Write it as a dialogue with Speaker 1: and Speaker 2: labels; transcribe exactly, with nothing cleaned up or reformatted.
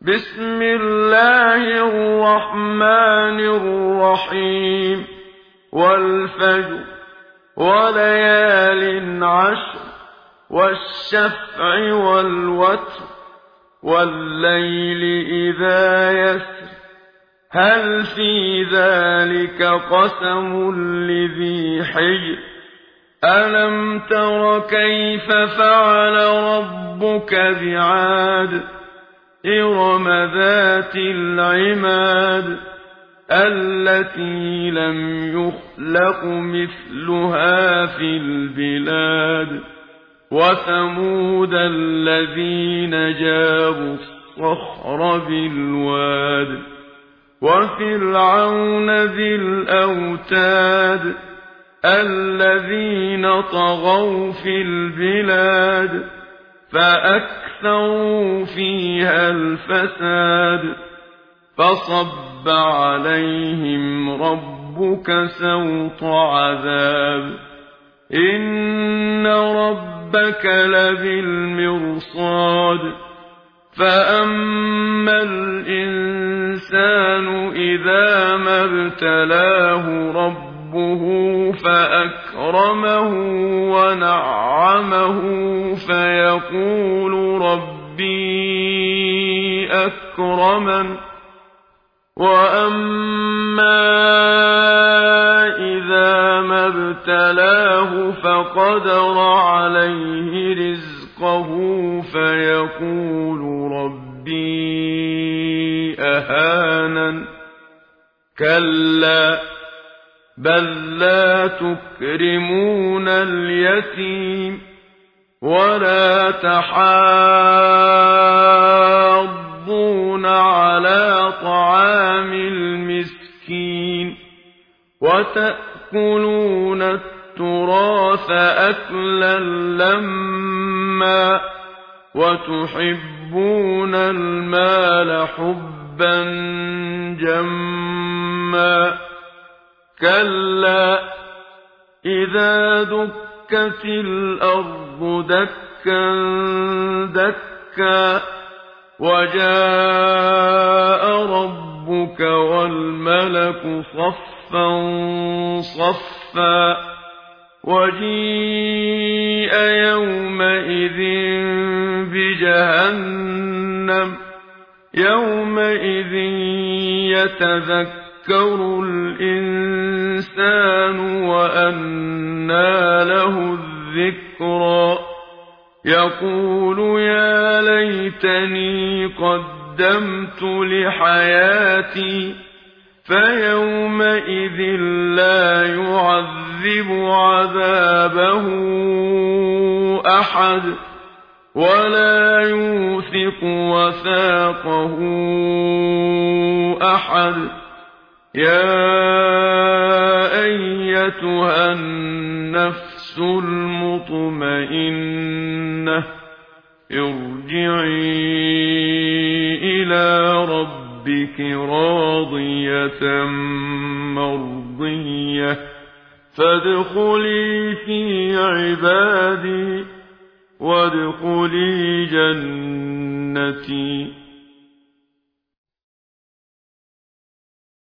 Speaker 1: بسم الله الرحمن الرحيم والفجر وليال عشر والشفع والوتر والليل إذا يسر هل في ذلك قسم لذي حجر ألم تر كيف فعل ربك بعاد إرم ذات العماد التي لم يخلق مثلها في البلاد وثمود الذين جابوا الصخر بالواد وفرعون ذي الأوتاد الذين طغوا في البلاد فأكثروا فيها الفساد فصب عليهم ربك سوط عذاب إن ربك لبالمرصاد فأما الإنسان إذا ما ابتلاه ربه فأكرمه ونعمه فيقول ربي أكرمن وأما إذا ما ابتلاه فقدر عليه رزقه فيقول ربي أهانن كلا بل لا تكرمون اليتيم ولا تحاضون على طعام المسكين وتأكلون التراث أكلا لما وتحبون المال حبا جما كلا إذا دكت الأرض دكا دكا وجاء ربك والملك صفا صفا وجيء يومئذ بجهنم يومئذ يتذكر يذكر الإنسان وأنى له الذكرى يقول يا ليتني قدمت لحياتي فيومئذ لا يعذب عذابه أحد ولا يوثق وثاقه أحد يا أيتها النفس المطمئنة ارجعي إلى ربك راضية مرضية فادخلي في عبادي وادخلي جنتي.